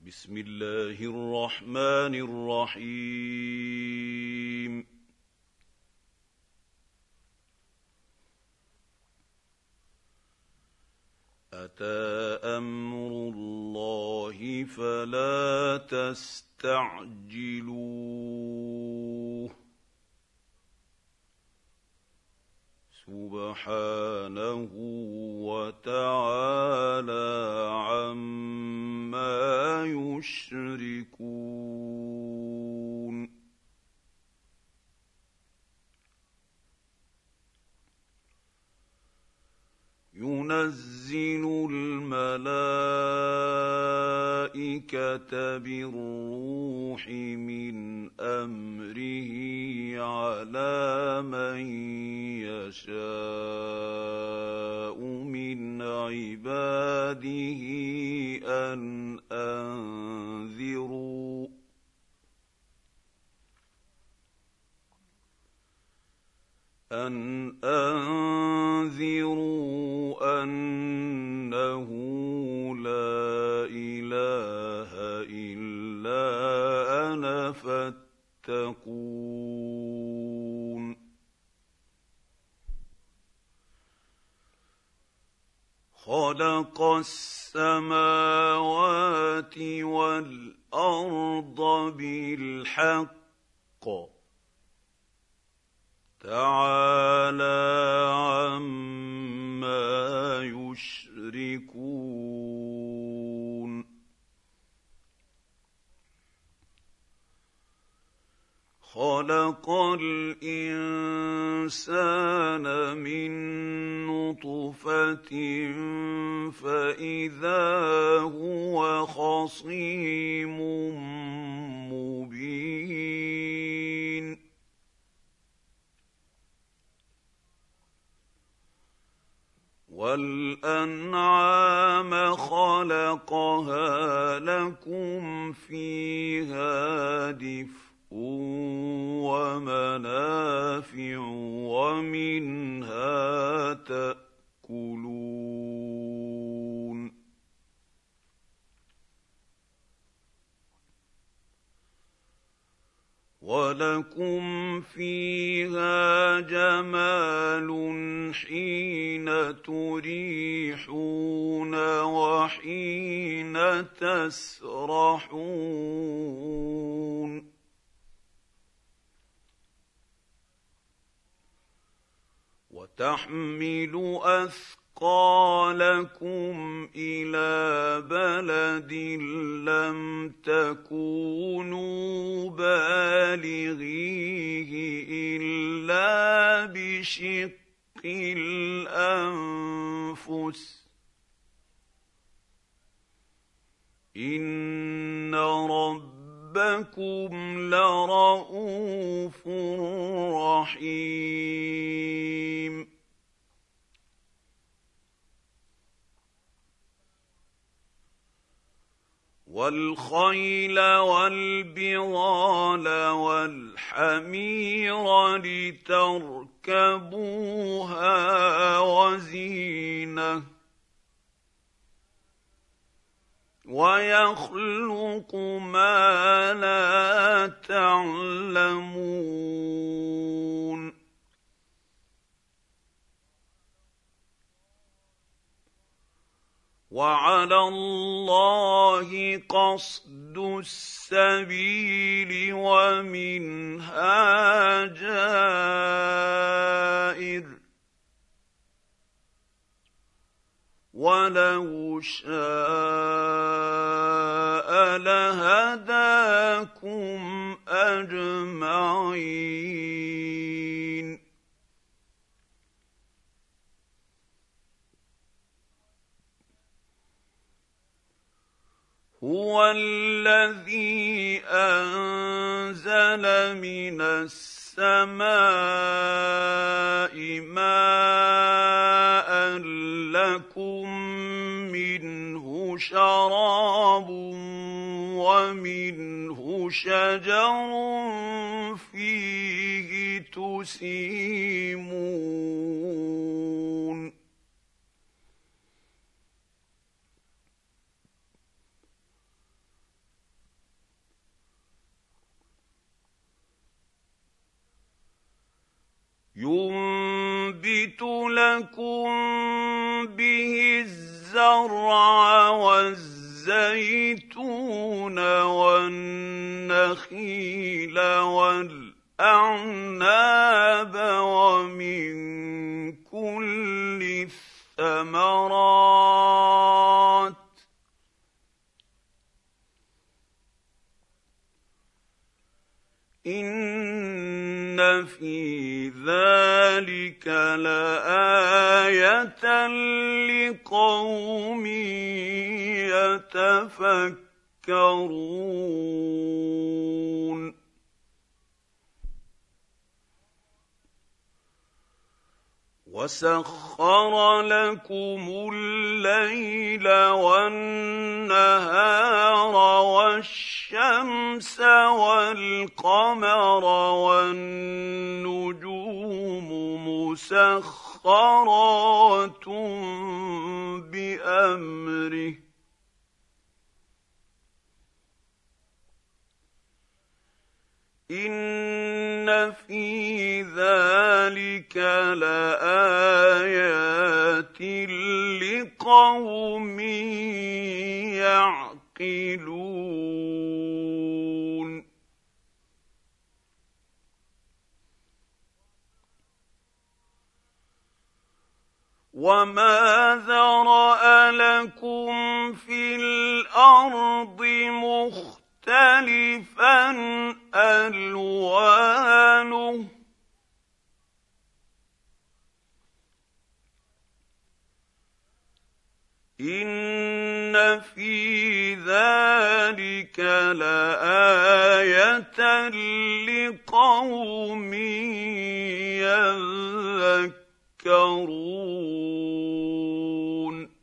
بسم الله الرحمن الرحيم. أتى أمر الله فلا تستعجلوه سبحانه وتعالى عما يشركون. ينزل الملائكة بالروح من أمره على من يشاء من عباده أن أنذروا أنه لا إله إلا أنا فاتقون. خلق السماوات والأرض بالحق تعالى عما يشركون. خلق الإنسان من نطفة فإذا هو خصيم مبين. والأنعام خلقها لكم فيها دفء ومنافع ومنها تأكلون. ولكم فيها جمال حين تريحون وحين تسرحون. وتحمل أثقالكم إلى بلد لم تكونوا بالغيه إلا بشق الأنفس إن ربكم لرءوف رحيم. والخيل والبغال والحمير لتركبوها وزينة ويخلق ما لا تعلمون. وعلى الله قصد السبيل ومنها جائر ولو شاء لهداكم أجمعين. هو الذي أنزل من السماء ماء لكم منه شراب ومنه شجر فيه تسيمون. ينبت لكم به الزرع والزيتون والنخيل والأعناب ومن كل الثمرات إن في ذلك لآية لقوم يتفكرون وسخر لكم الليل والنهار والشمس والقمر والنجوم مسخرات بأمره إن في ذلك لآيات لقوم يعقلون وما ذرأ لكم في الأرض مختلفا ألوانه إن في ذلك لآية لقوم يذكرون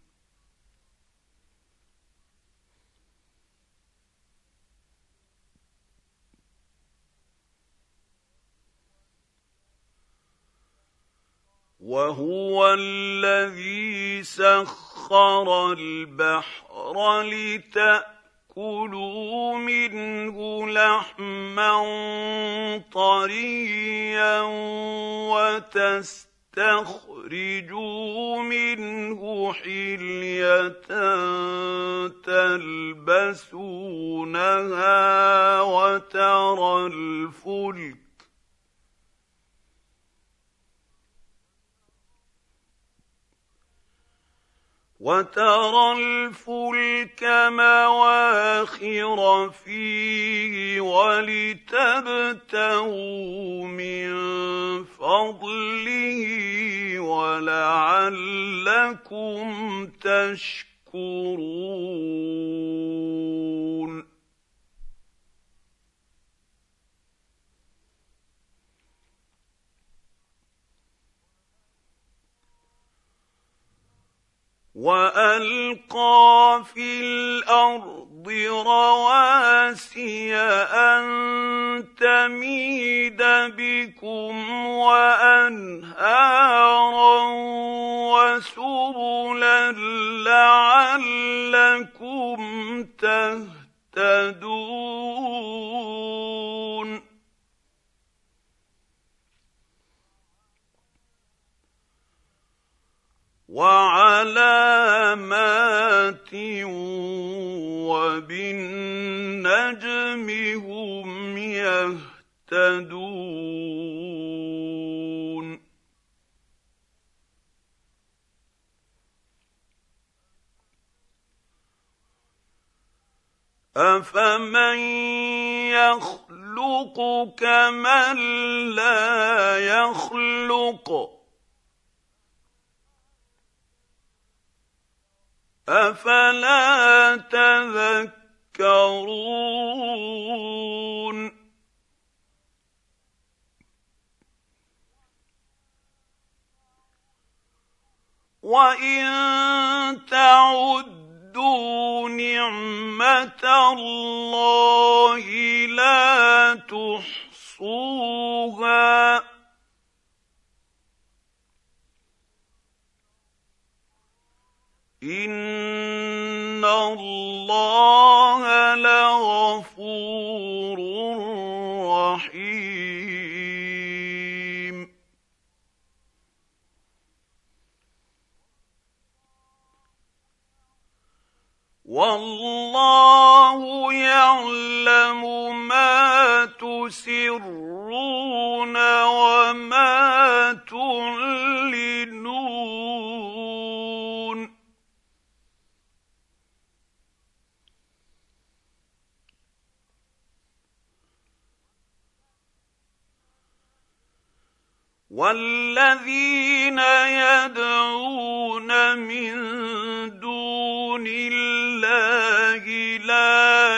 وهو الذي سخر البحر لتأكلوا منه لحما طريا وتستخرجوا منه حلية تلبسونها وترى الفلك مواخر فيه ولتبتغوا من فضله ولعلكم تشكرون وألقى في الأرض رواسي أن تميد بكم وأنهارا وسبلا لعلكم تهتدون وعلامات وبالنجم هم يهتدون أفمن يخلق كمن لا يخلق أفلا تذكرون وإن تعدوا نعمة الله لا تحصوها إن الله لغفور رحيم والله يعلم ما تسرون وما تعلنون والذين يدعون من دون الله لا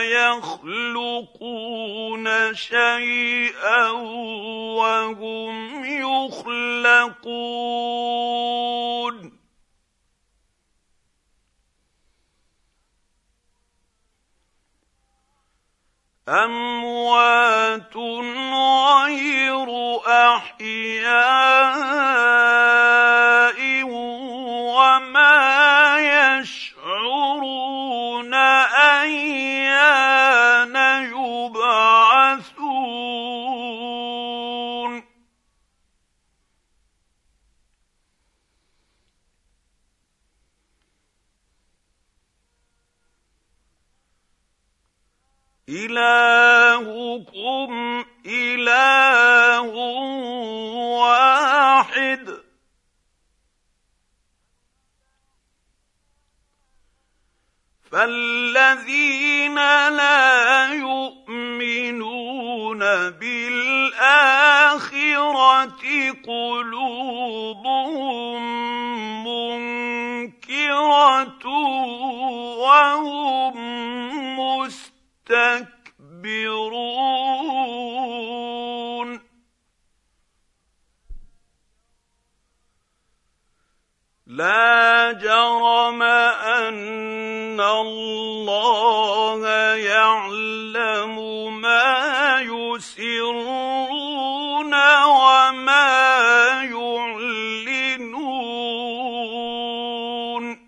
يخلقون شيئا وهم يخلقون أموات غير أحياء وما يشعرون أيان يبعثون إلهكم إله واحد فالذين لا يؤمنون بالآخرة قلوبهم منكرة وهم مستكبرون لا جرم أن الله يعلم ما يسرون وما يعلنون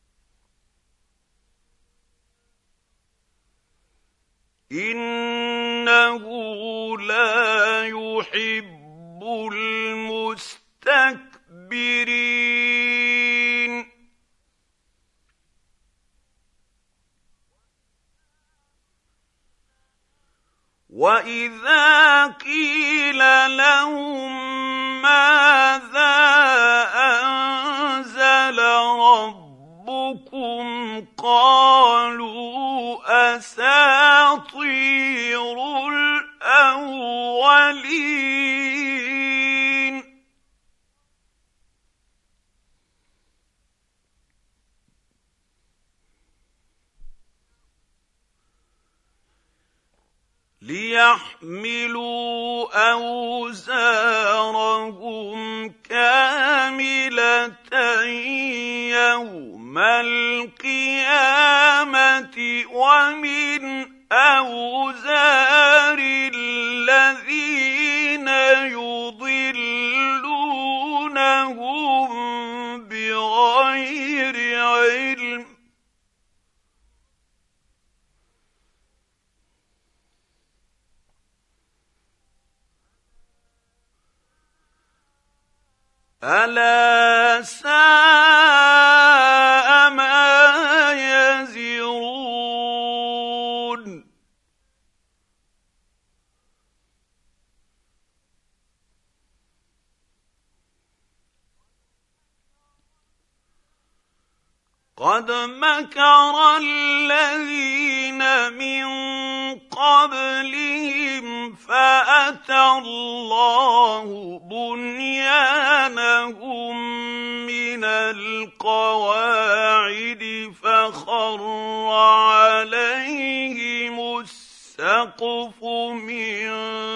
إنه لا يحب المستكبرين وإذا قيل لهم ماذا أنزل ربكم قالوا أساطير الأولين ليحملوا أوزارهم كاملة يوم القيامة ومن أوزار الذين يضلونهم بغير علم ألا ساء ما يزرون قد مكر الذين من قبلهم فأتى الله بنيانهم من القواعد فخر عليهم السقف من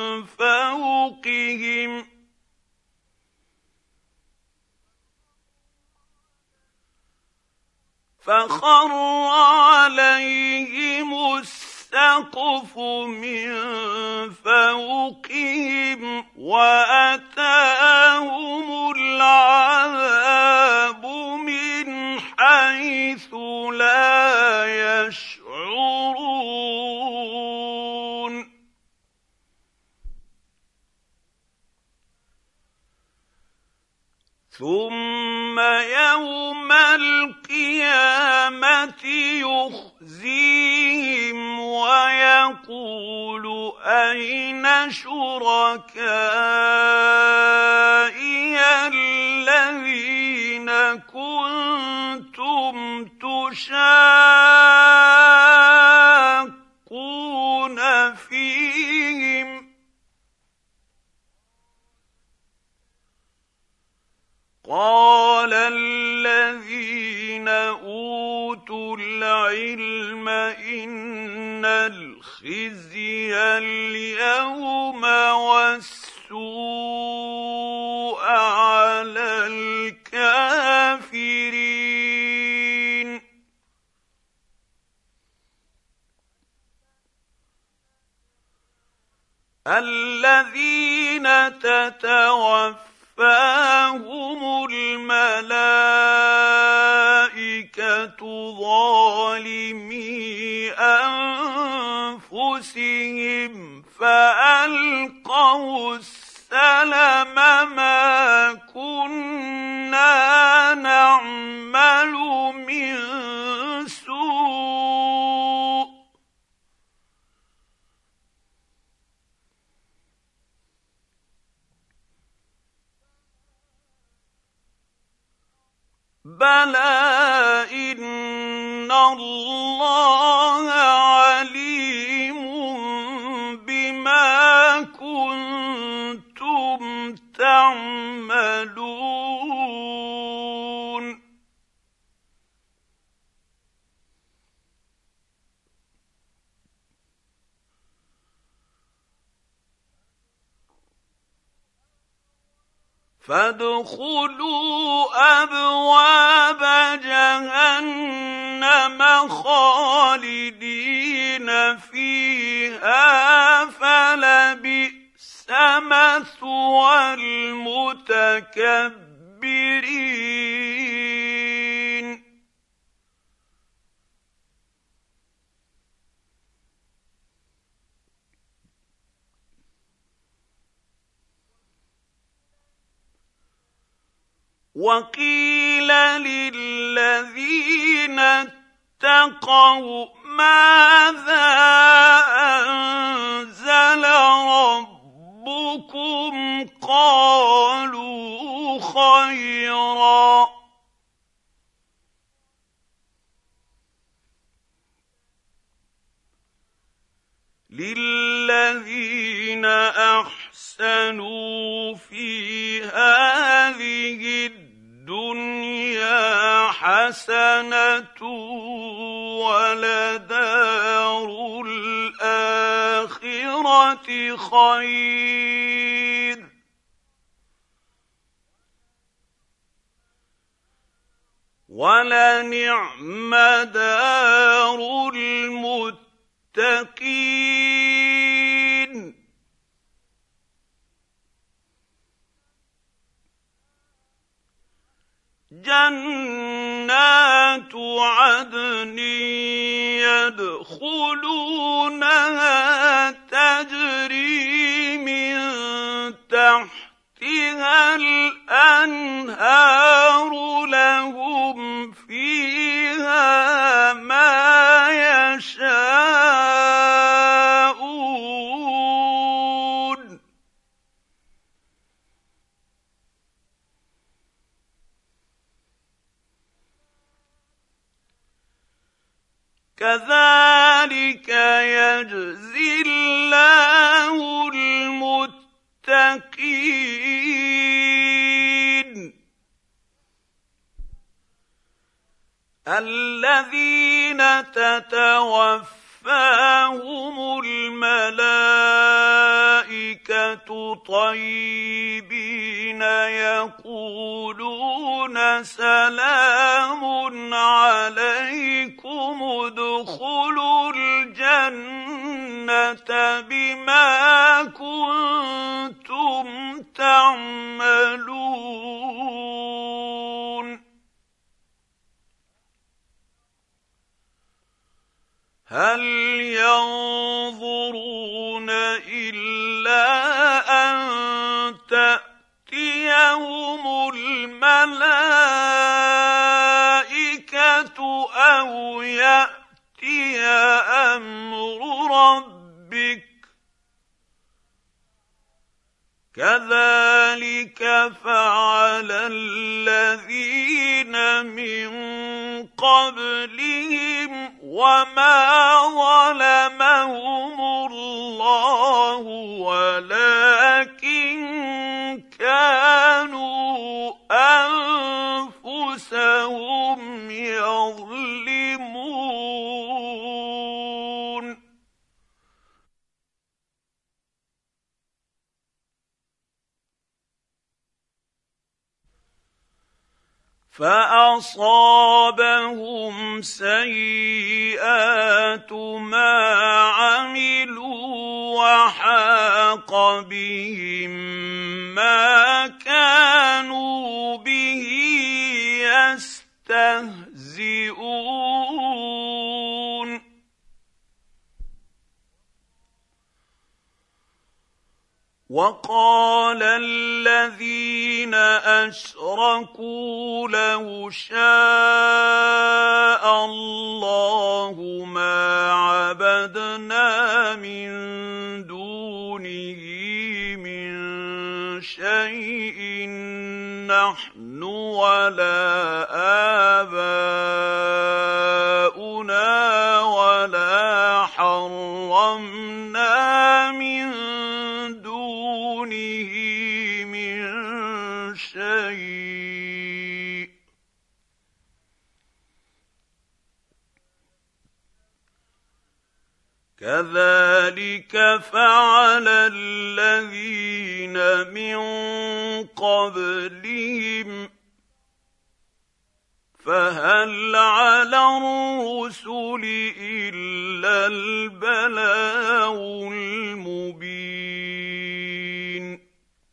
فوقهم السقف من فوقهم وأتاهم العذاب من حيث لا يشعرون ثم يوم القيامة يخزيهم يخزيهم ويقول أين شركائي الذين كنتم تشاقون فيهم قال الذين أوتوا العلم إن الخزي اليوم والسوء على الكافرين الذين تتوفاهم الملائكة ظالمي أنفسهم فألقوا السلم ما كنا نعمل من سوء بلى إن الله عليم بما كنتم تعملون فادخلوا أبواب جهنم خالدين فيها فلبئس مثوى المتكبرين وقيل للذين اتقوا ماذا أنزل ربكم قالوا خيرا للذين أحسنوا في هذه الدنيا حسنة ولدار الآخرة خير ولنعم دار المتقين جنات عدن يدخلونها تجري من تحتها الأنهار لهم فيها ما يشاءون كذلك يجزي الله المتقين الذين تتوفاهم الملائكة طيبين يقولون سلام عليكم ادخلوا الجنة بما كنتم تعملون هل ينظرون إلا أن تأتيهم الملائكة أو يأتي كذلك فعل الذين من قبلهم وما ظلمهم الله ولكن كانوا أنفسهم يظلمون. فأصابهم سيئات ما عملوا وحاق بهم ما كانوا به يستهزئون. وقال الذين أشركوا لو شاء الله ما عبدنا من دونه من شيء نحن ولا آباؤنا ولا حرمنا من دونه من شيء كذلك فعل الذين من قبلهم فهل على الرسل إلا البلاغ المبين.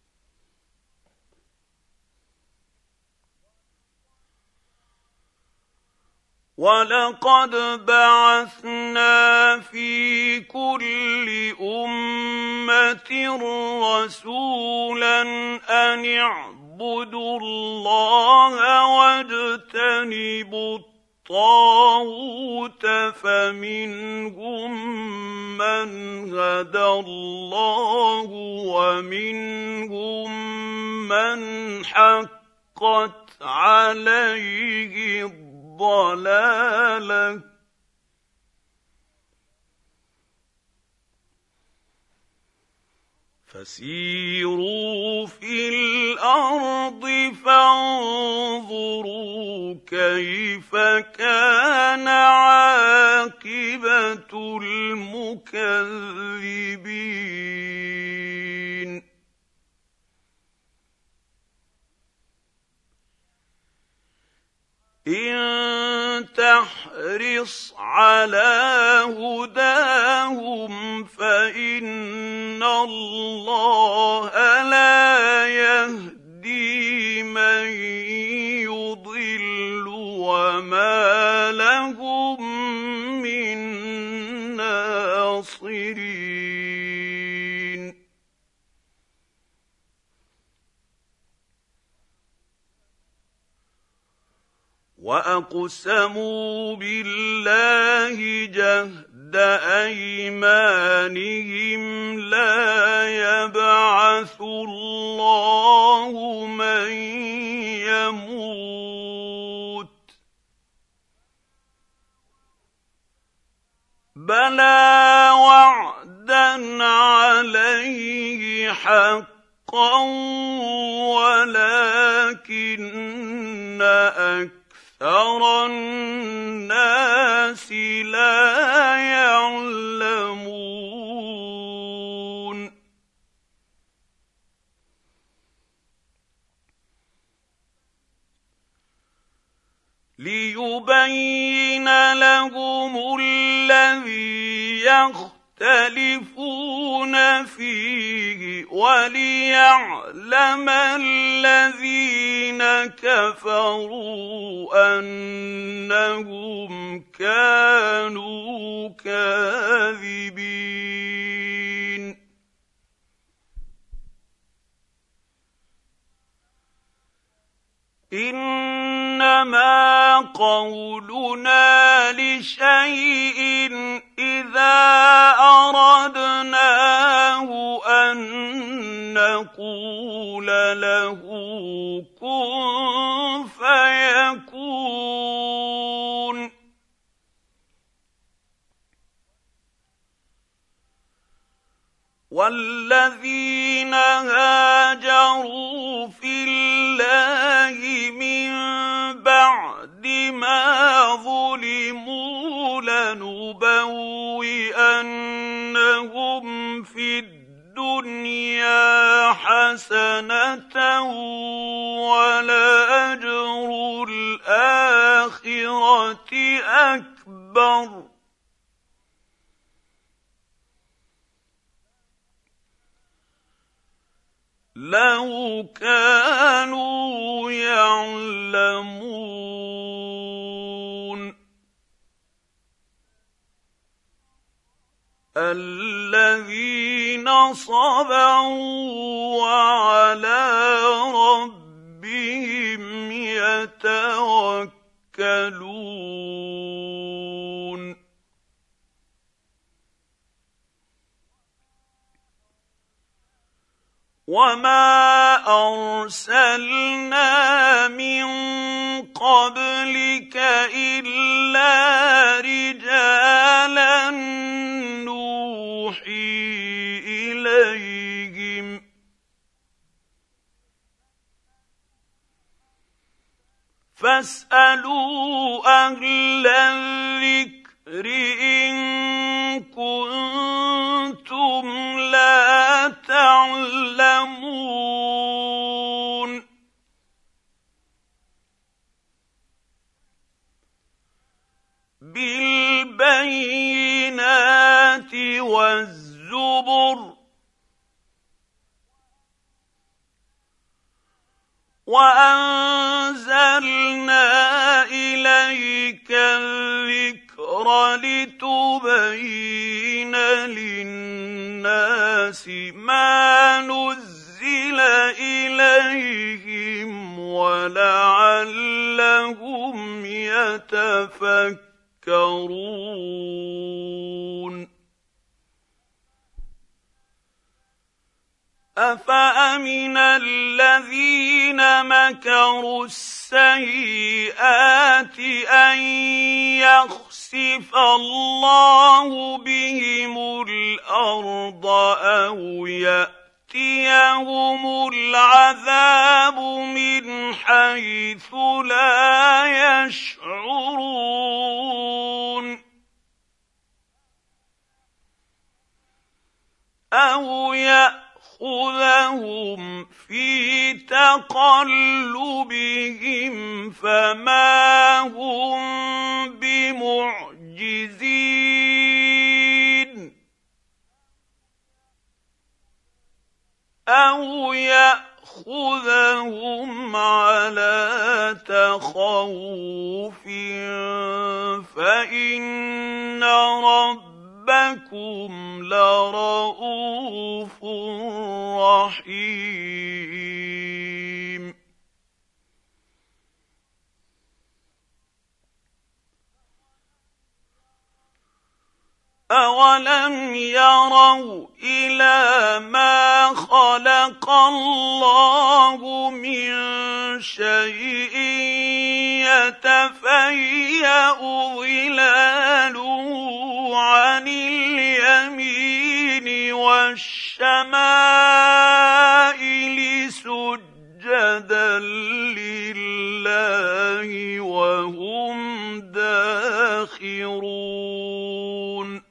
ولقد بعثنا في كل أمة رسولا أن اعبدوا الله واجتنبوا الطاغوت فمنهم من هدى الله ومنهم من حقت عليه الضلاله فسيروا في الأرض فانظروا كيف كان عاقبة المكذبين. إن تحرص على هداهم فإن الله لا يهدي من يضل وما لهم من ناصرين. وأقسموا بالله جهد أيمانهم لا يبعث الله من يموت بلى وعدا عليه حقا ولكن أكثر الناس لا يعلمون. ليبين لهم الذي يختلفون فيه وليعلم الذين كفروا أنهم كانوا كاذبين. إنما قولنا لشيء إذا أردناه أن نقول والذين هاجروا في الله من بعد ما ظلموا لنبوئنهم في الدنيا حسنة ولأجر الآخرة أكبر لو كانوا يعلمون الذين صبروا وعلى ربهم يتوكلون وما أرسلنا من قبلك إلا رجالا نوحي إليهم فاسألوا أهل الذكر إن كنتم لا تعلمون بالبينات والزبر وأنزلنا إليك الذكر لتبين للناس ما نزل إليهم ولعلهم يتفكرون أفأمن الذين مكروا السيئات أن يخسف الله بهم الأرض أو يأتيهم العذاب من حيث لا يشعرون أو يأخذهم في تقلبهم فما هم بمعجزين أو يأخذهم على تخوف فإن ربكم لرءوف رحيم أولم يروا إلى ما خلق الله من شيء يتفيأ ظلاله عن اليمين والشمائل سجدا لله وهم داخرون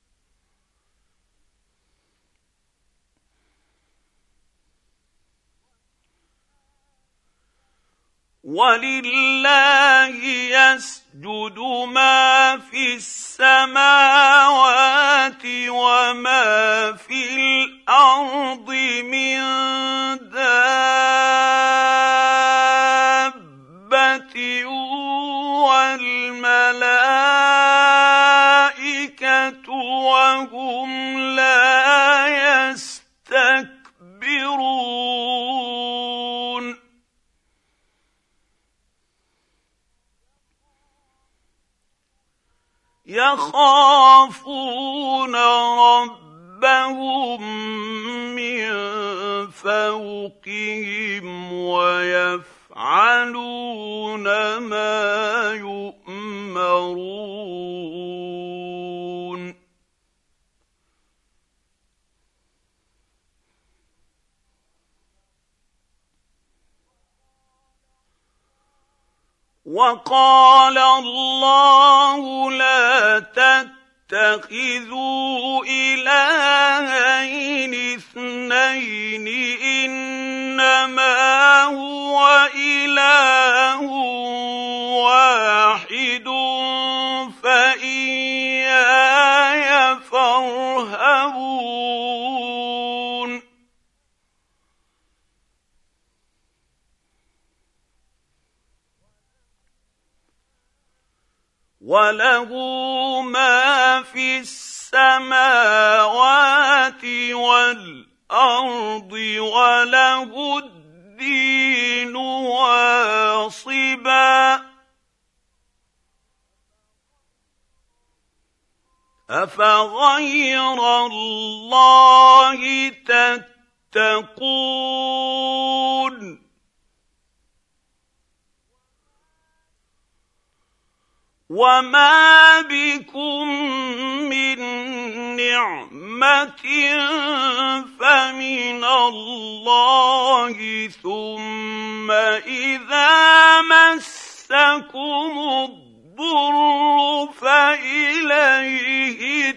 ولله يسجد ما في السماوات وما في الأرض من دابة والملائكة وهم لا يستكبرون يخافون ربهم من فوقهم ويفعلون ما يؤمرون وقال الله لا تتخذوا إلهين اثنين إنما هو إله واحد فإياي فارهبون وله ما في السماوات والأرض وله الدين واصبا أفغير الله تتقون وما بكم من نعمة فمن الله ثم إذا مسكم الضر فإليه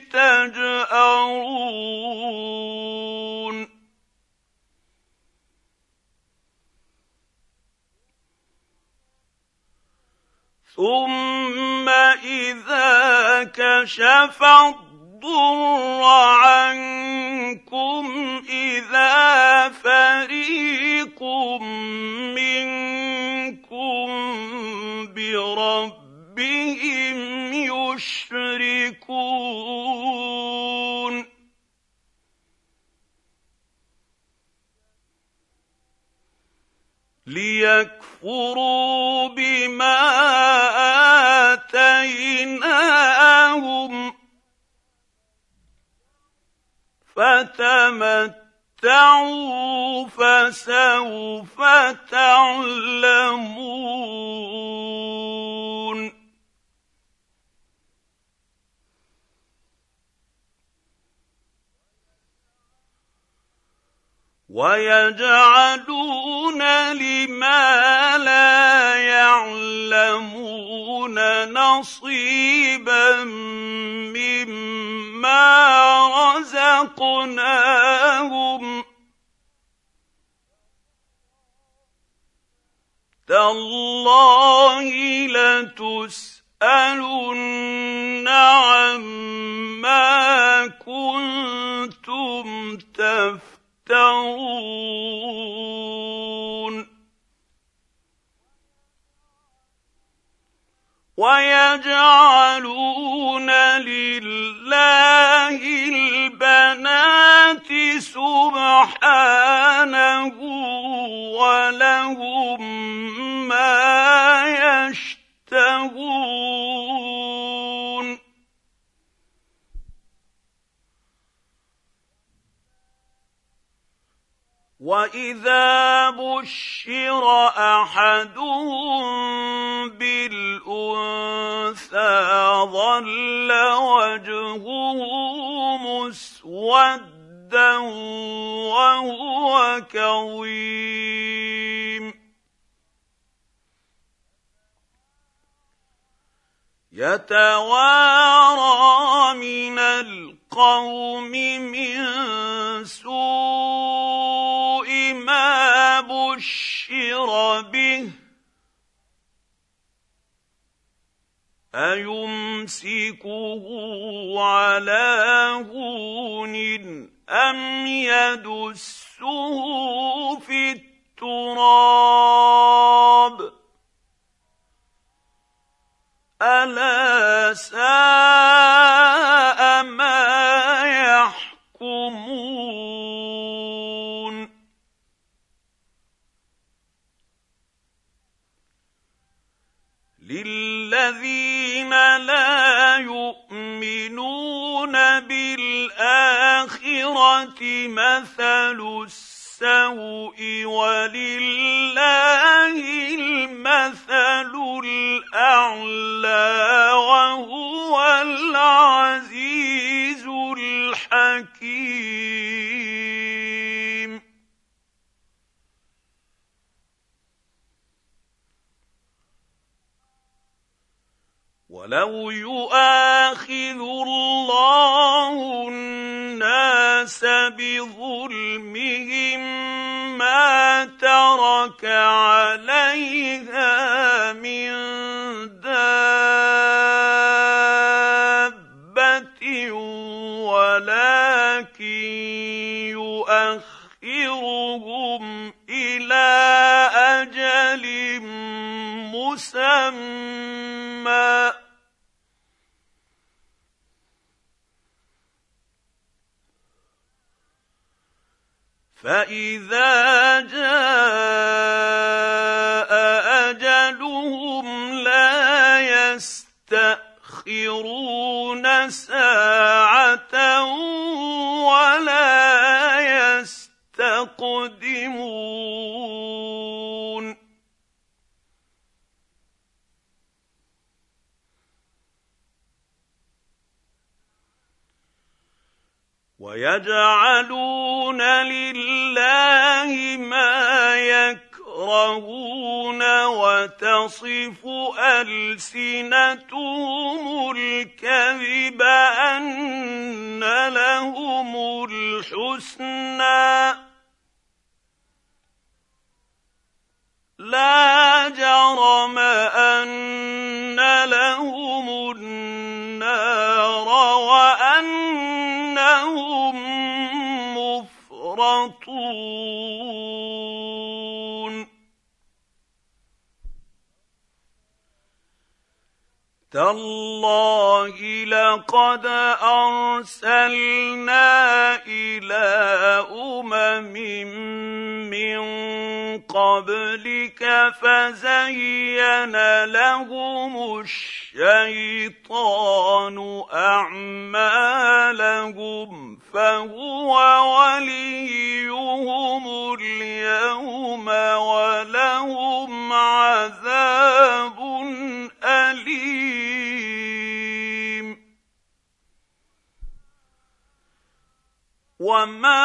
تجأرون ثم إذا كشف الضر عنكم إذا فريق منكم بربهم يشركون ليكفروا بما آتيناهم فتمتعوا فسوف تعلمون ويجعلون لما لا يعلمون نصيبا مما رزقناهم تالله لتسألن عما كنتم تفترون ويجعلون لله البنات سبحانه ولهم ما يشتهون وإذا بشر أحدهم بالأنثى ظل وجهه مسودا وهو كظيم يتوارى من القوم من سوء ما بشر به أيمسكه على هون أم يدسه في التراب ألا ساء ما يحكمون للذين لا يؤمنون بالآخرة مثل السوء ولله المثل الأعلى وهو العزيز الحكيم وَلَوْ يُؤَاخِذُ اللَّهُ النَّاسَ بِظُلْمِهِم مَّا تَرَكَ عَلَيْهَا مِن دَابَّةٍ وَلَٰكِن يُؤَخِّرُهُمْ إِلَىٰ أَجَلٍ مُّسَمًّى فَإِذَا جَاءَ أَجَلُهُمْ لَا يَسْتَأْخِرُونَ سَاعَةً وَلَا يَسْتَقْدِمُونَ وَيَجْعَلُونَ لِلَّهِ مَا يَكْرَهُونَ وَتَصِفُ أَلْسِنَتُهُمُ الْكَذِبَ أَنَّ لَهُمُ الْحُسْنَىٰ لَا جَرَمَ أَنَّ لَهُمُ النَّارَ وَأَنَّهُم مُّفْرَطُونَ تَاللَّهِ لَقَدْ أَرْسَلْنَا إِلَىٰ أُمَمٍ مِّن قَبْلِكَ فَزَيَّنَ لَهُمُ الشَّيْطَانُ أَعْمَالَهُمْ فَهُوَ وَلِيُّهُمُ الْيَوْمَ وَلَهُمْ عَذَابٌ أَلِيمٌ وَمَا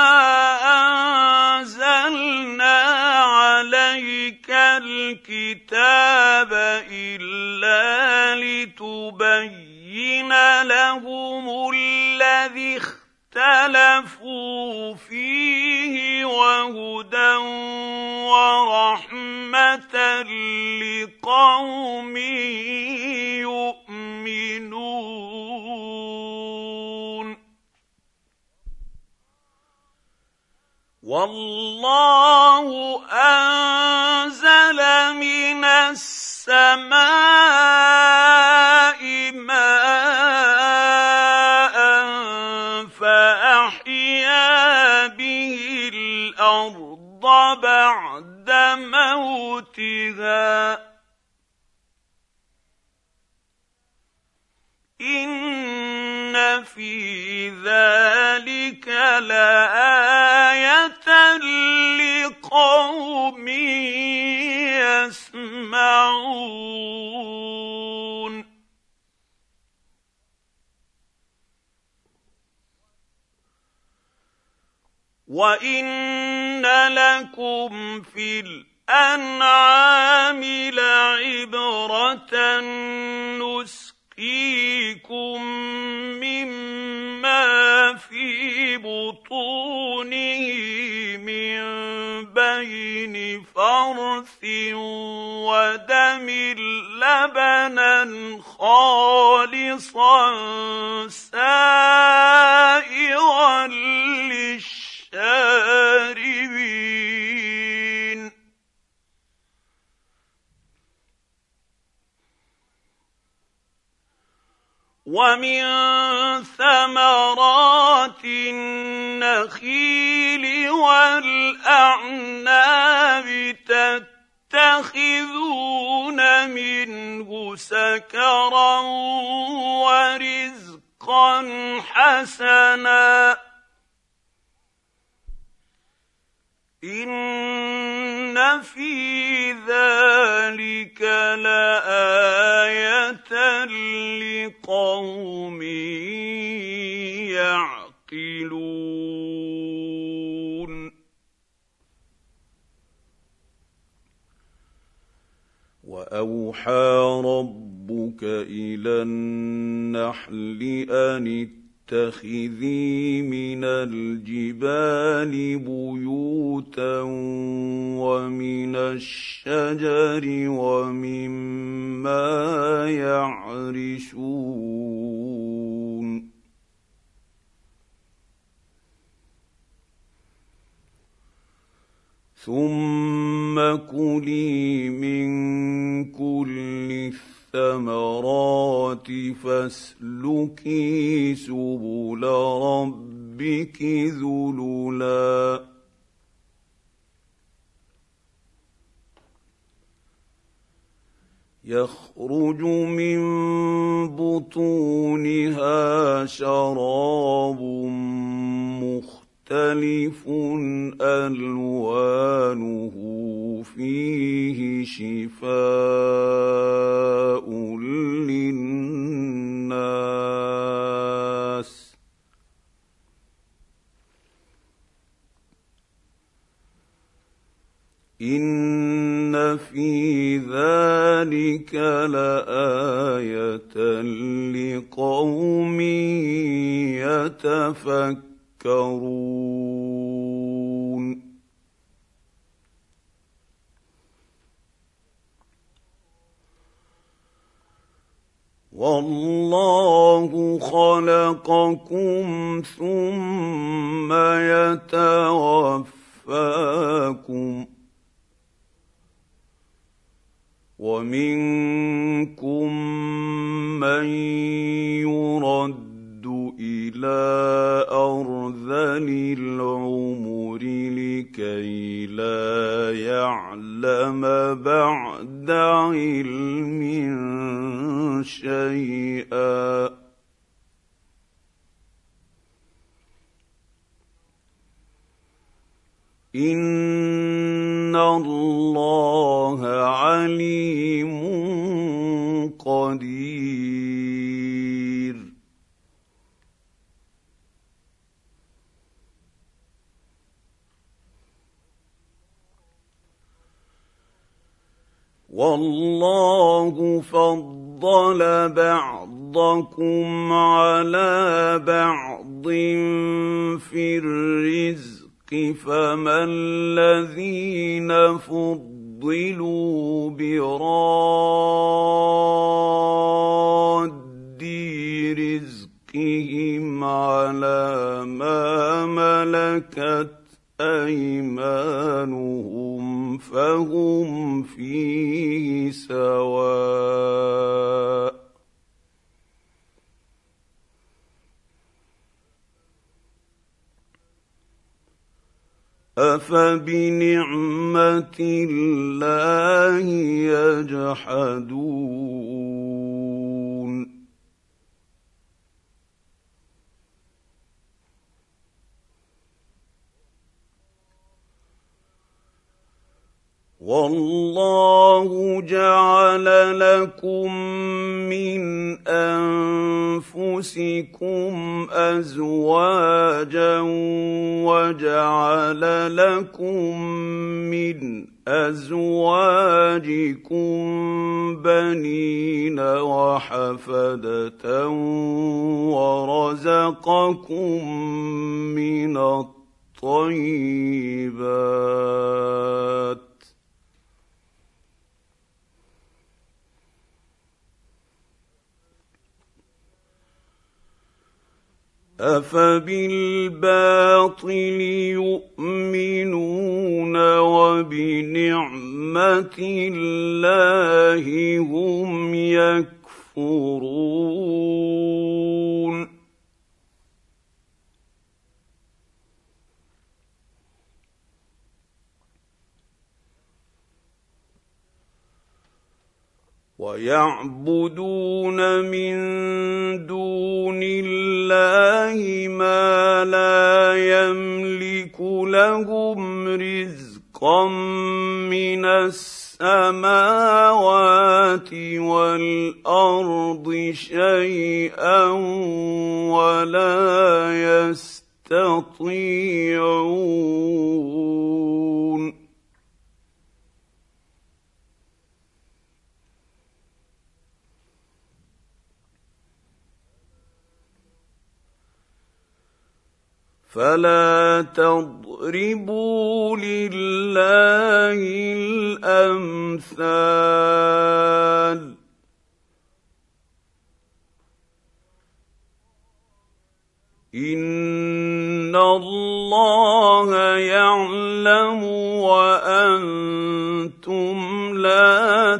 أَنزَلْنَا عَلَيْكَ الْكِتَابَ إِلَّا لِتُبَيِّنَ لَهُمُ الَّذِي اخْتَلَفُوا فِيهِ وَهُدًى وَرَحْمَةً لِّقَوْمٍ يُؤْمِنُونَ وَاللَّهُ أَنزَلَ مِنَ السَّمَاءِ مَاءً فَأَحْيَا بِهِ الْأَرْضَ بَعْدَ مَوْتِهَا إِنَّ فِي ذَلِكَ لَآيَةً لِّقَوْمٍ يَسْمَعُونَ وَإِنَّ لَكُمْ فِي الْأَنْعَامِ لَعِبْرَةً نُّسْقِيكُم مِّمَّا فِي بُطُونِهِ مِن بَيْنِ فَرْثٍ وَدَمٍ لَّبَنًا خَالِصًا سَائِغًا لِّلشَّارِبِينَ وَمِن ثَمَرَاتِ النَّخِيلِ وَالْأَعْنَابِ تَتَّخِذُونَ مِنْهُ سَكَرًا وَرِزْقًا حَسَنًا إِنَّ فِي ذَلِكَ لَآيَةً لِّقَوْمٍ يَعْقِلُونَ وَأَوْحَىٰ رَبُّكَ ربك إلى النحل أن اتخذي من الجبال بيوتا ومن الشجر ومما يعرشون ثم كلي من كل الثمرات فاسلكي سبل ربك ذللا يخرج من بطونها شراب مختلف ألوانه فيه شفاء للناس إن في ذلك لآية لقوم يتفكرون والله خلقكم ثم يتوفاكم ومنكم من يرد إلى أرذل العمر لكي لا يعلم بعد علم شيئا إن الله عليم قدير والله فضل بعضكم على بعض في الرزق فما الذين فضلوا براد رزقهم على ما ملكت أيمانهم فهم فيه سواء أفبنعمة الله يجحدون والله جعل لكم من أنفسكم أزواجا وجعل لكم من أزواجكم بنين وحفدة ورزقكم من الطيبات أفبالباطل يؤمنون وبنعمة الله هم يكفرون ويعبدون من دون الله ما لا يملك لهم رزقا من السماوات والأرض شيئا ولا يستطيعون فلا تضربوا لله الامثال ان الله يعلم وانتم لا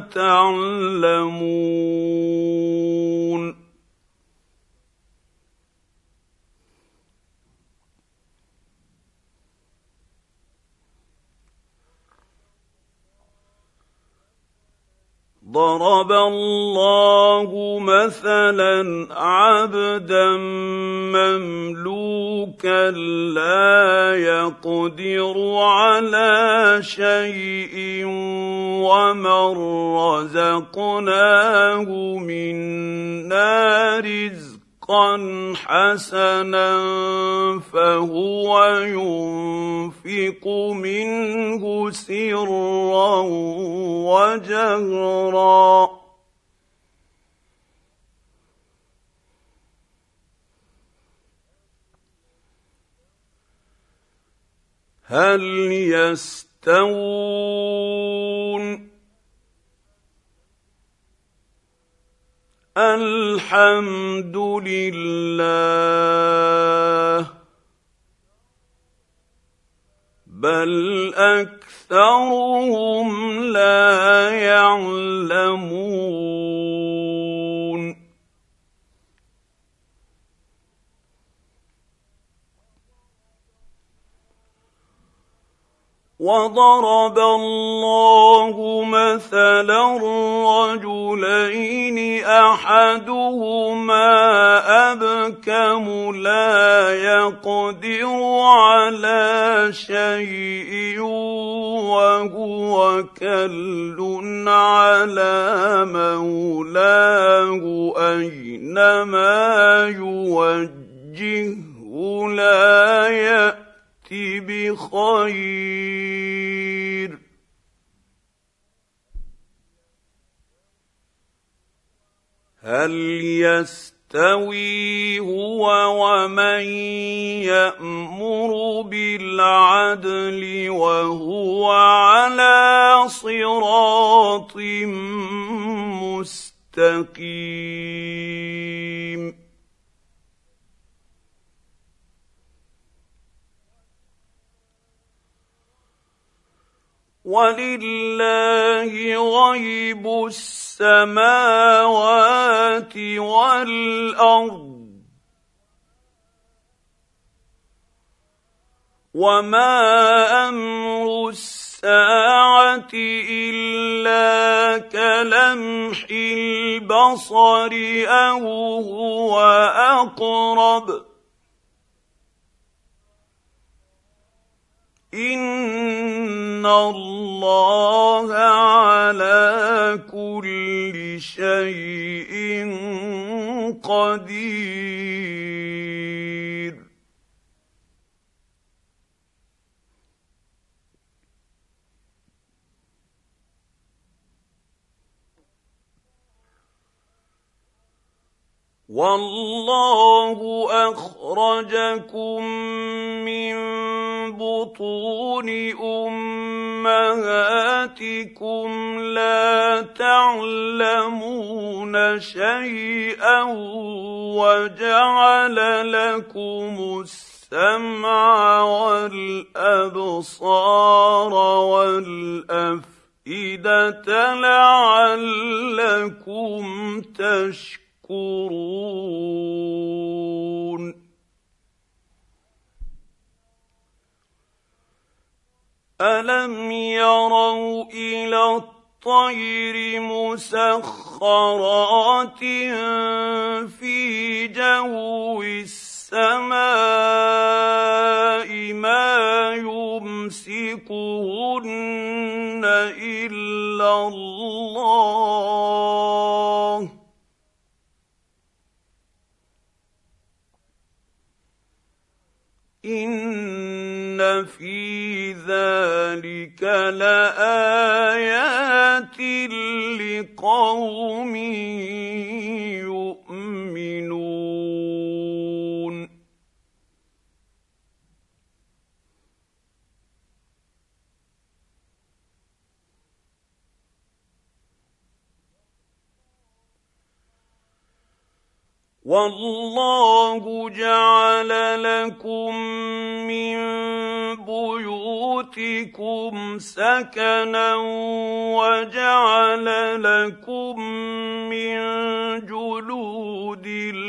تعلمون ضرب الله مثلا عبدا مملوكا لا يقدر على شيء ومن رزقناه منا رزقا حسنا فهو ينفق منه سرا وجهرا هل يستوون الحمد لله بل اكثرهم لا يعلمون وضرب الله مثلا رجلين احدهما ابكم لا يقدر على شيء وهو كل على مولاه اينما يوجهه لا يأتي بخير هل يستوي هو ومن يأمر بالعدل وهو على صراط مستقيم ولله غيب السماوات والارض وما امر الساعه الا كلمح البصر او هو اقرب إن الله على كل شيء قدير والله أخرجكم من بطون أمهاتكم لا تعلمون شيئا وجعل لكم السمع والأبصار والأفئدة لعلكم تشكرون ألم يروا إلى الطير مسخرات في جو السماء ما يمسكهن إلا الله إن في ذلك لآيات لقوم يؤمنون والله جعل لكم من بيوتكم سكنا وجعل لكم من جلود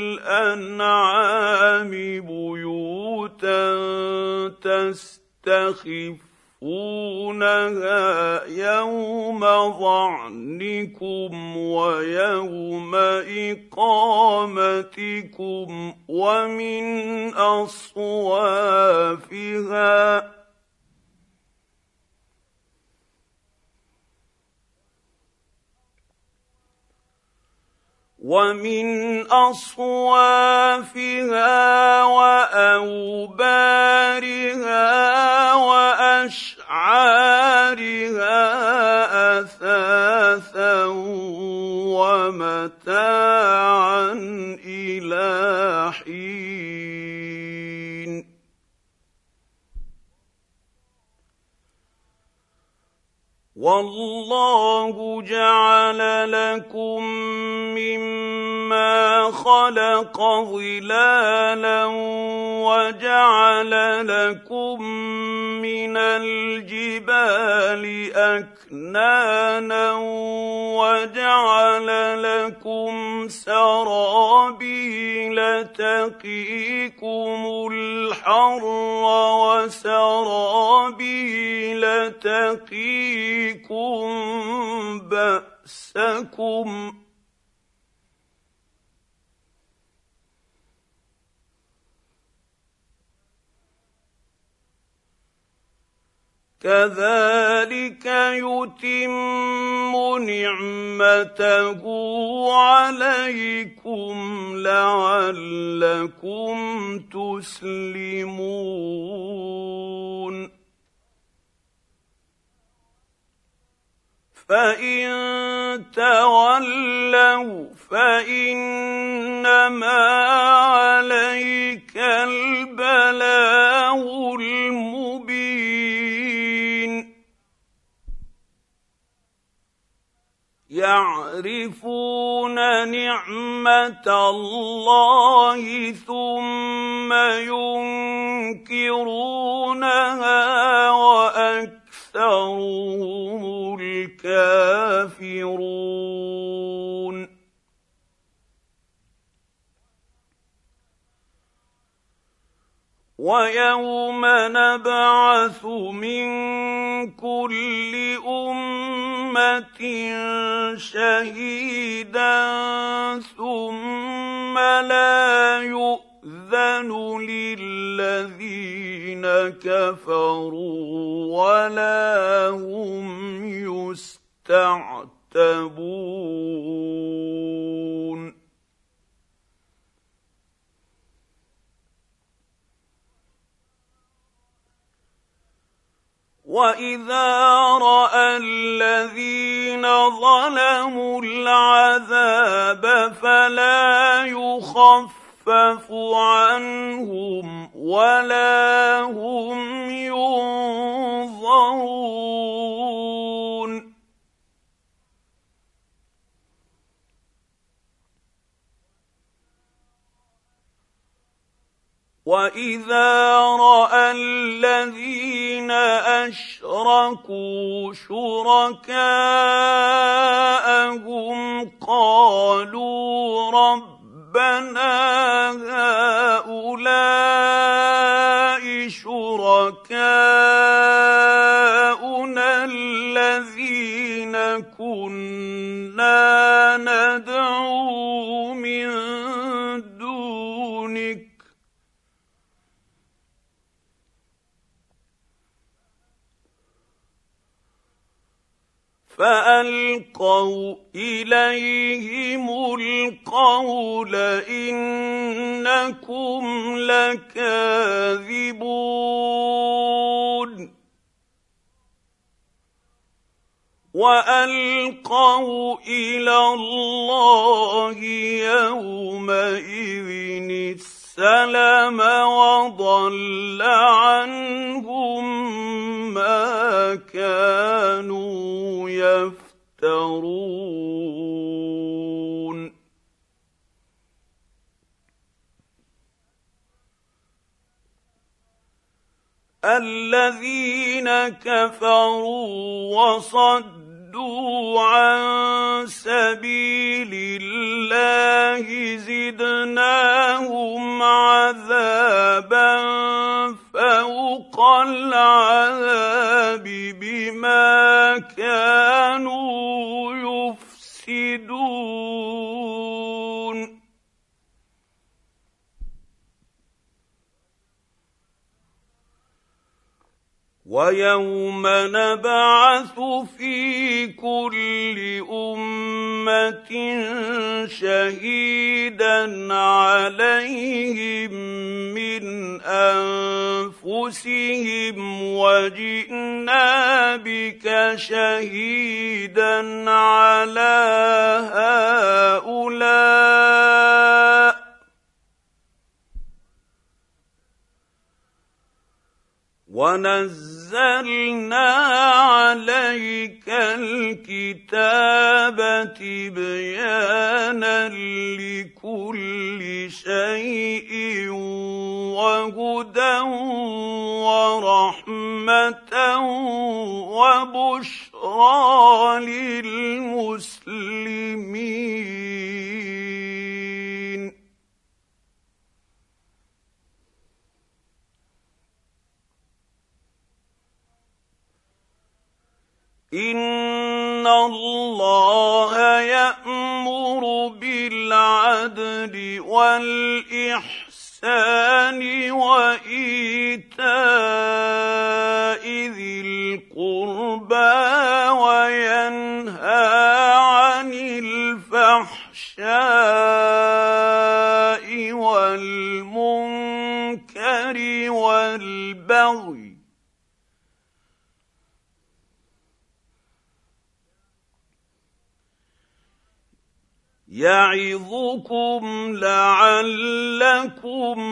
الأنعام بيوتا تستخفونها يوم ظعنكم ويوم إقامتكم ومن أصوافها وأوبارها وأشعارها أثاثا ومتاعا إلى حين. والله جعل لكم مما خلق ظلالا وجعل لكم من الجبال أكنانا وجعل لكم سرابيل تقيكم الحر وسرابيل تقيكم بأسكم كذلك يتم نعمته عليكم لعلكم تسلمون. فإن تولوا فإنما عليك البلاغ المبين. يعرفون نعمة الله ثم ينكرونها وأكثرهم الكافرون. ويوم نبعث من كل أمة شهيدا ثم لا يؤذن للذين كفروا ولا هم يستعتبون. وَإِذَا رَأَى الَّذِينَ ظَلَمُوا الْعَذَابَ فَلَا يُخَفَّفُ عَنْهُمْ وَلَا هُمْ يُنظَرُونَ. وَإِذَا رَأَى الَّذِينَ أَشْرَكُوا شُرَكَاءَهُمْ قَالُوا رَبَّنَا هَؤُلَاءِ شُرَكَاؤُنَا الَّذِينَ كُنَّا نَدْعُو مِن دُونِكَ فألقوا إليهم القول إنكم لكاذبون. وألقوا إلى الله يومئذ السلم وضل عنهم ما كانوا يفترون. الذين كفروا وصدوا عن سبيل الله زدناهم عذابا فوق العذاب بما كانوا يفسدون. ويوم نبعث في كل أمة شهيدا عليهم من أنفسهم وجئنا بك شهيدا على هؤلاء ونزلنا عليك الكتاب تبيانا لكل شيء وهدى ورحمة وبشرى للمسلمين. إن الله يأمر بالعدل والإحسان وإيتاء ذي القربى وينهى عن الفحشاء والمنكر والبغي يعظكم لعلكم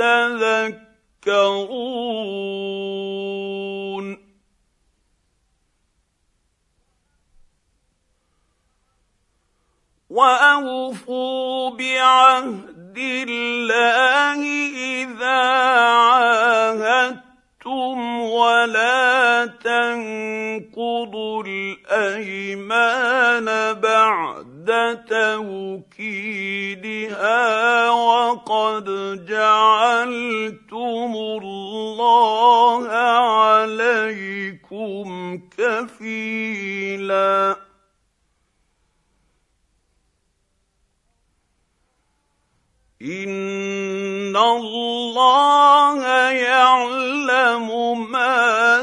تذكرون. وأوفوا بعهد الله إذا عاهدتم ولا تنقضوا الأيمان بعد توكيدها وقد جعلتم الله عليكم كفيلا. إن الله يعلم ما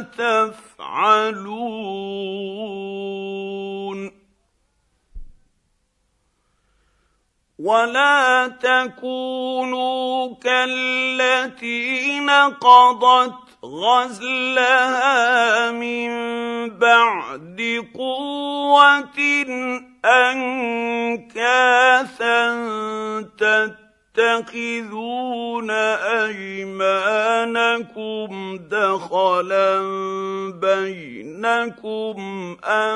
تفعلون. ولا تكونوا كالتي نقضت غزلها من بعد قوة أنكاثا تتخذون أيمانكم دخلا بينكم أن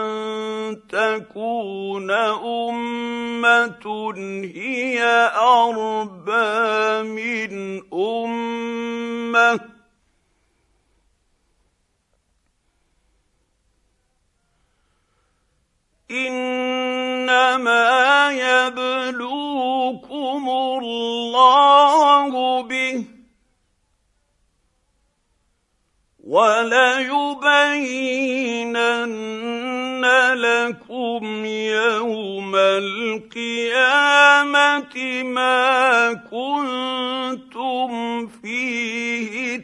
تكون أمة هي أربى من أمة إنما يبلوكم الله به وليبينن لكم يوم القيامة ما كنتم فيه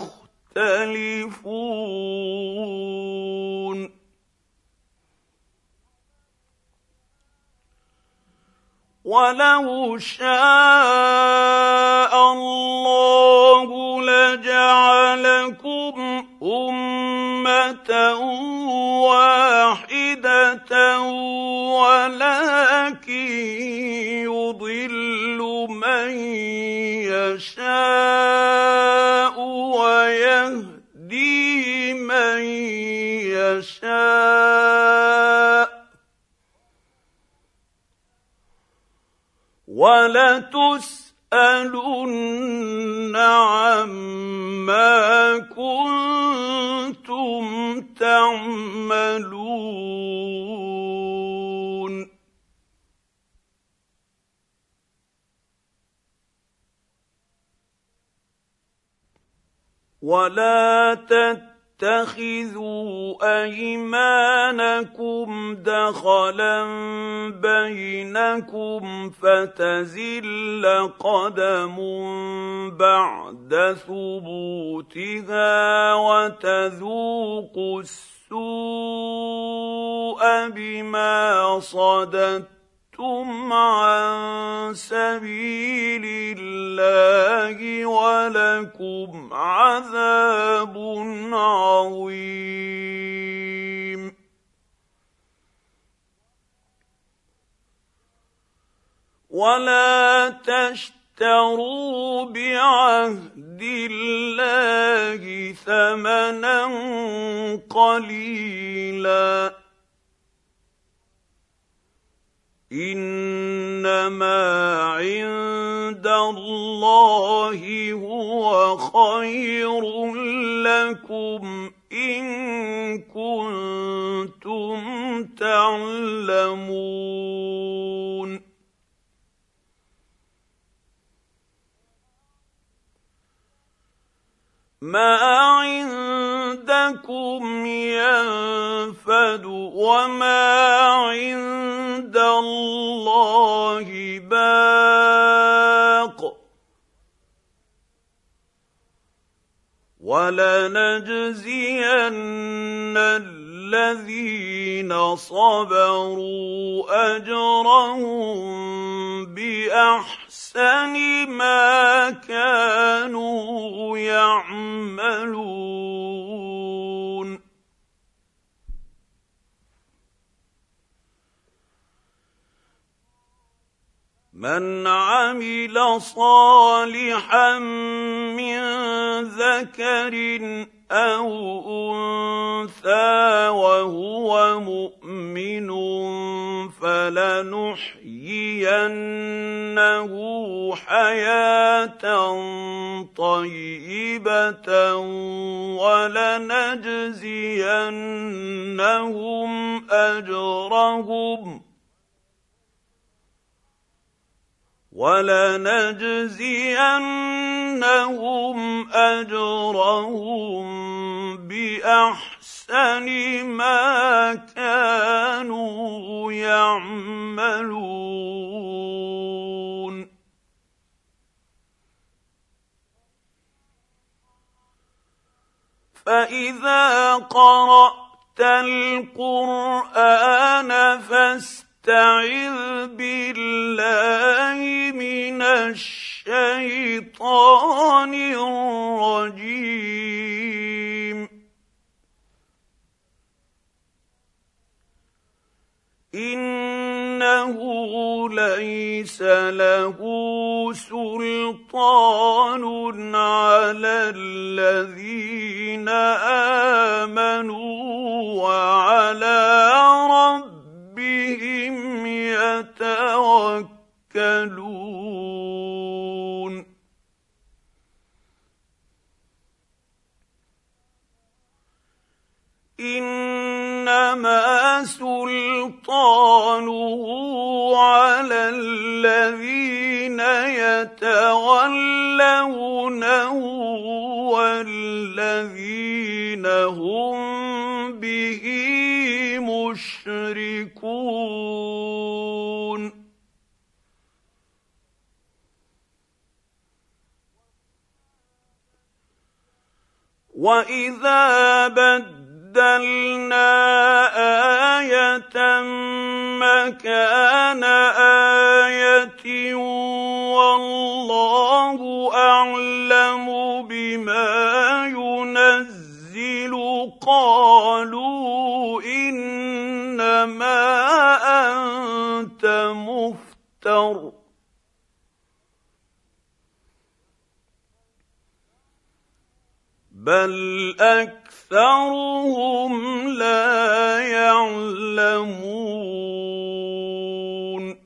تختلفون. ولو شاء الله لجعلكم أمة واحدة ولكن يضل من يشاء ويهدي من يشاء ولتسألن عما كنتم تعملون. ولا تتخذوا ايمانكم دخلا بينكم فتزل قدم بعد ثبوتها وتذوقوا السوء بما صددتم عن سبيل الله ولكم عذاب عظيم. ولا تشتروا بعهد الله ثمنا قليلا إنما عند الله هو خير لكم إن كنتم تعلمون. ما عندكم ينفد وما عند الله باق ولنجزين الذين صبروا أجرهم بأحسن ما كانوا يعملون. من عمل صالحا من ذكر أو أنثى وهو مؤمن فلنحيينه حياة طيبة ولنجزينهم أجرهم بأحسن ما كانوا يعملون. فإذا قرأت القرآن فاستعذ بالله من الشيطان الرجيم. إنه ليس له سلطان على الذين آمنوا وعلى ربهم يتوكلون. إنما سلطانه على الذين يتولونه والذين هم به مشركون. وإذا بدلنا آية مكان آية والله أعلم بما ينزل قالوا إنما أنت مفتر بل أكثرهم لا يعلمون.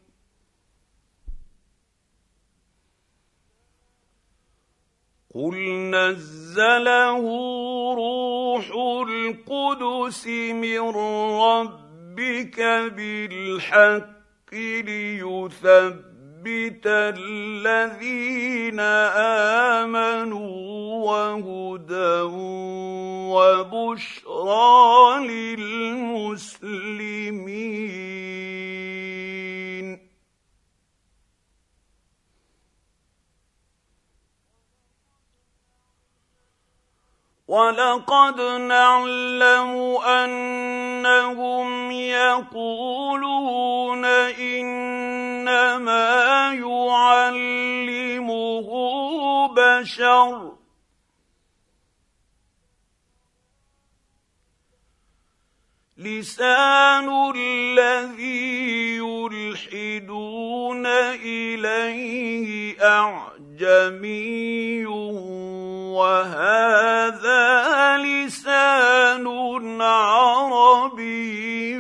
قل نزل نزله روح القدس من ربك بالحق ليثبت الذين آمنوا وهدى وبشرى للمسلمين. ولقد نعلم أنهم يقولون إنما يعلمه بشر لسان الذي يلحدون إليه أعجمي وهذا لسان عربي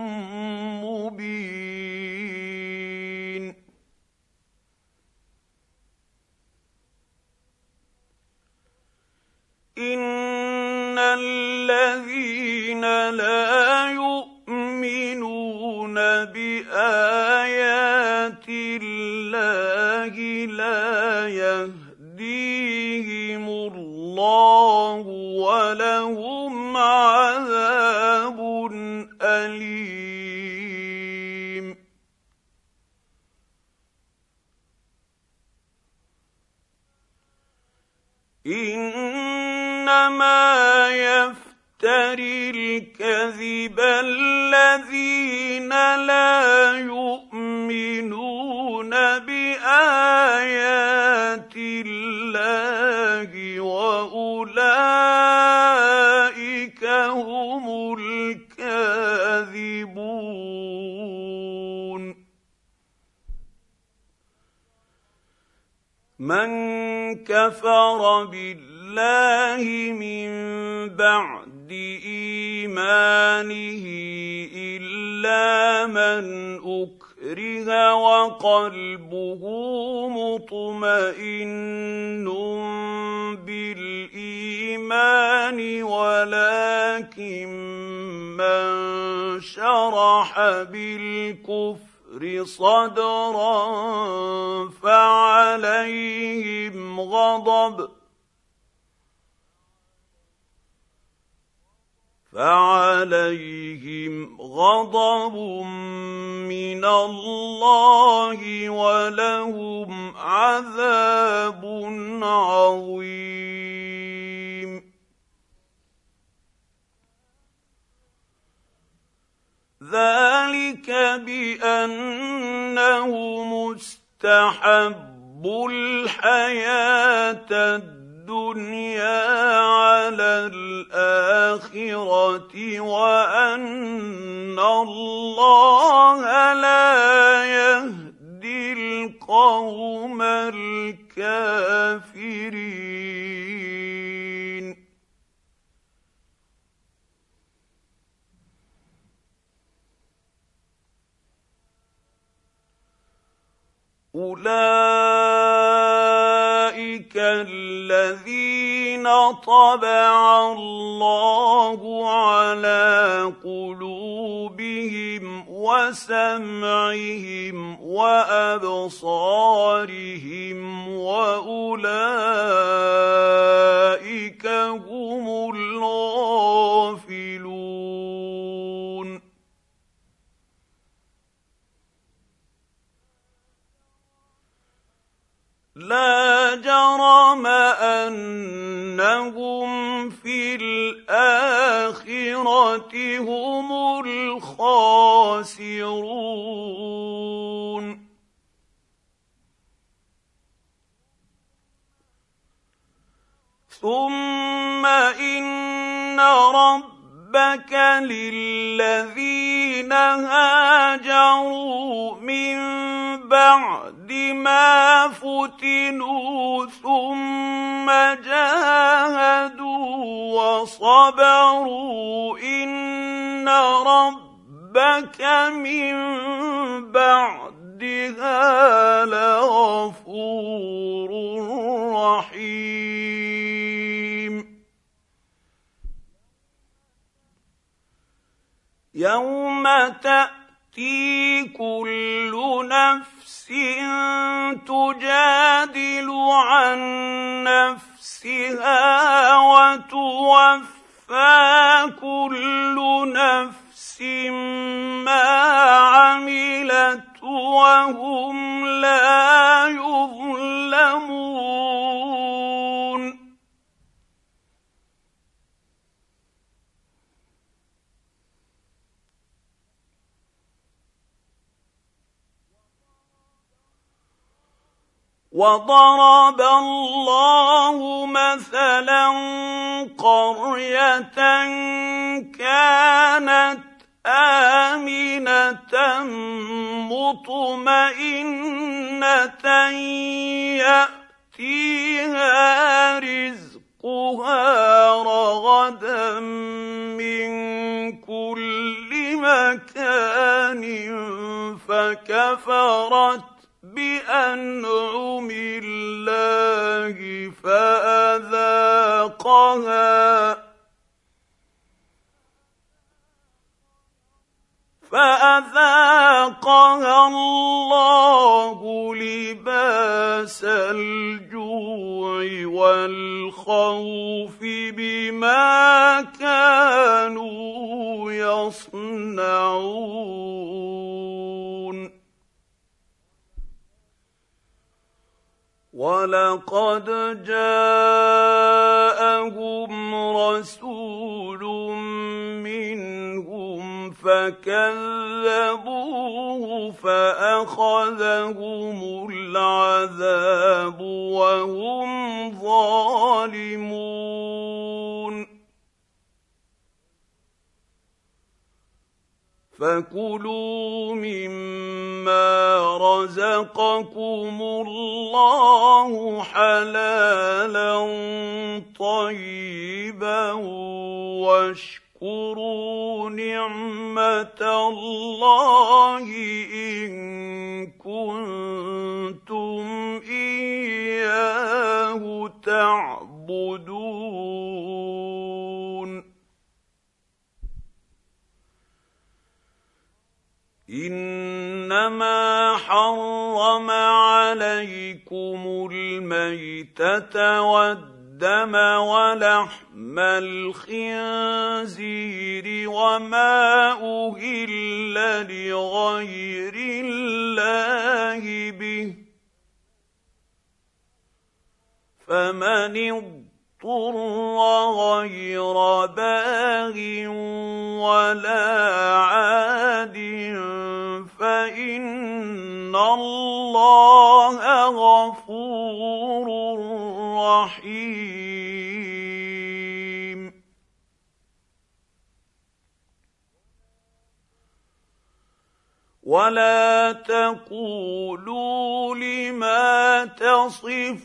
مبين. إن الذين لا يؤمنون بآيات الله لا يهديهم الله ولهم عذاب أليم. إنما يفتري الكذب الذين لا يؤمنون بآيات الله وأولئك هم الكاذبون. من كفر بالله من بعد إيمانه إلا من أكره وقلبه مطمئن بالإيمان ولكن من شرح بالكفر صدرا فعليهم غضب من الله ولهم عذاب عظيم. ذلك بأنه مستحب الحياة الدنيا على الآخرة وأن الله لا يهدي القوم الكافرين. أولئك الذين طبع الله على قلوبهم وسمعهم وأبصارهم وأولئك هم الغافلون. لا جرم أنهم في الآخرة هم الخاسرون. ثم إن ربك للذين هاجروا من بعد ما فتنوا ثم جاهدوا وصبروا إن ربك من بعدها لغفور رحيم. يوم تأتي كل نفس تجادل عن نفسها وتوفى كل نفس ما عملت وهم لا يظلمون. وضرب الله مثلا قرية كانت آمنة مطمئنة يأتيها رزقها رغدا من كل مكان فكفرت بأنعم الله فأذاقها الله لباس الجوع والخوف بما كانوا يصنعون. ولقد جاءهم رسول منهم فكذبوه فأخذهم العذاب وهم ظالمون. فكلوا مما رزقكم الله حلالا طيبا واشكروا نعمة الله إن كنتم إياه تعبدون. إنما حرم عليكم الميتة والدم ولحم الخنزير وما أهل لغير الله به فمن اضطر غير باغ ولا عاد فإن الله غفور رحيم. ولا تقولوا لما تصف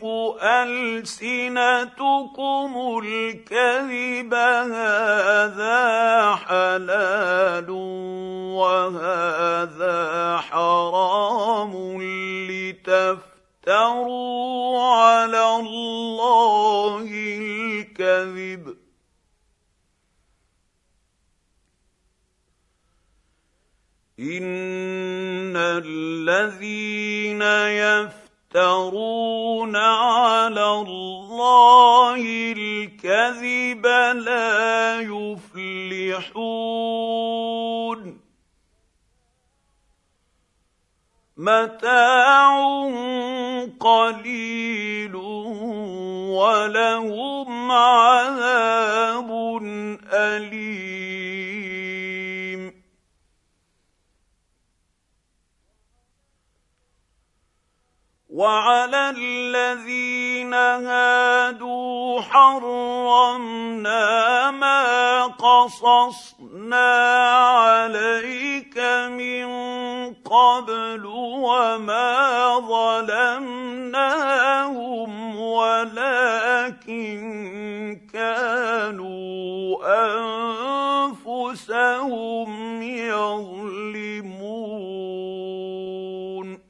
ألسنتكم الكذب هذا حلال وهذا حرام لتفتروا على الله الكذب إن الذين يفترون على الله الكذب لا يفلحون. متاع قليل ولهم عذاب أليم. وعلى الذين هادوا حرمنا ما قصصنا عليك من قبل وما ظلمناهم ولكن كانوا أنفسهم يظلمون.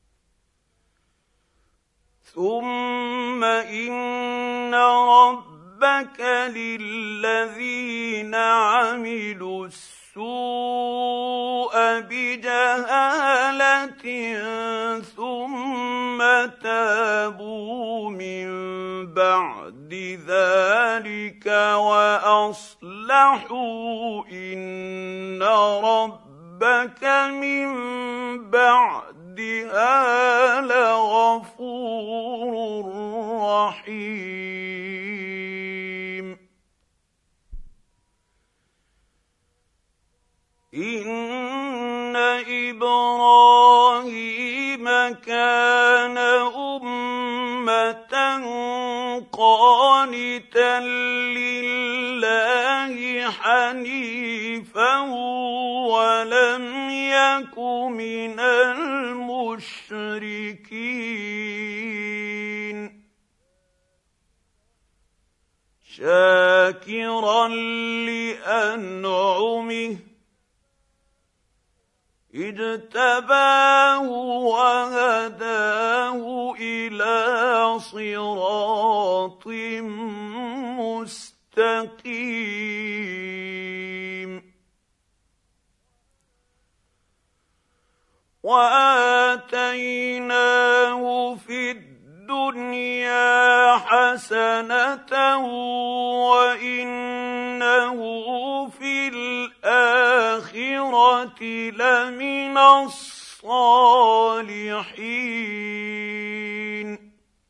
ثم إن ربك للذين عملوا السوء بجهالة ثم تابوا من بعد ذلك وأصلحوا إن ربك من بعدها لغفور رحيم. إن إبراهيم كان أمة قانتا لله حنيفا ولم يك من المشركين شاكرا لأنعمه اجتباه وهداه إلى صراط مستقيم وآتيناه في الدنيا حسنة وإنه في الآخرة لمن الصالحين.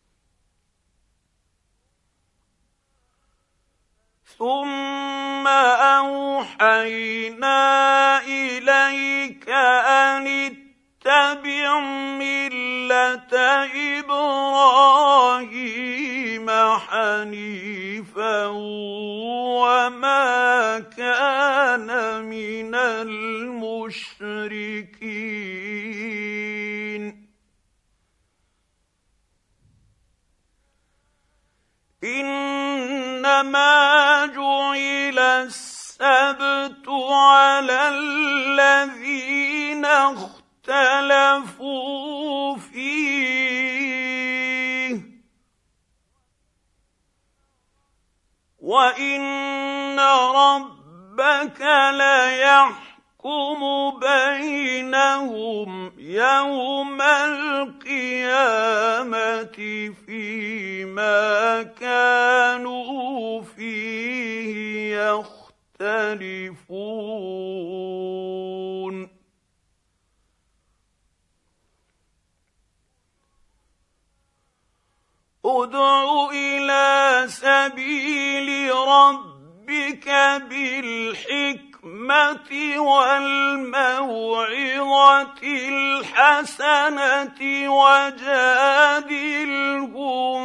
ثم أوحينا إليك أن اتبع ملة إبراهيم حنيفا وما كان من المشركين. إنما جعل السبت على الذين اختلفوا فيه وإن ربك ليحكم بينهم يوم القيامة فيما كانوا فيه يختلفون. ادع إلى سبيل ربك بالحكمة والموعظة الحسنة وجادلهم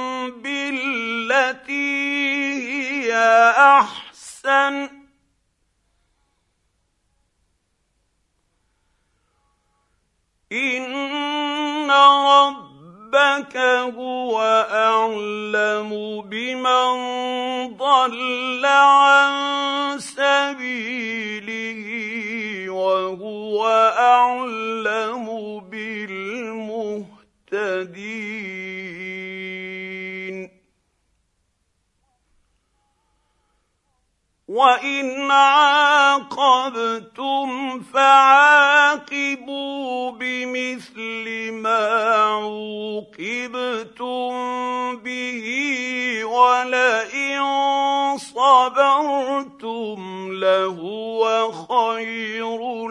بالتي هي أحسن إن ربك هو أعلم بمن ضل عن سبيله وهو أعلم بالمهتدين. وإن عاقبتم فعاقبوا بمثل ما عوقبتم به ولئن صبرتم لهو خير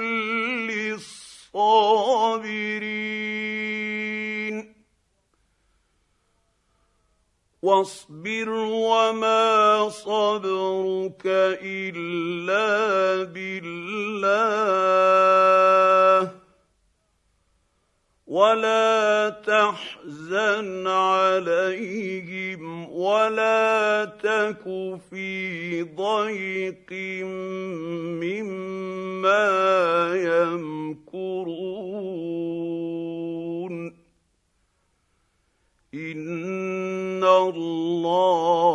للصابرين. واصبر وما صبرك إلا بالله ولا تحزن عليهم ولا تك في ضيق مما يمكرون. إن الله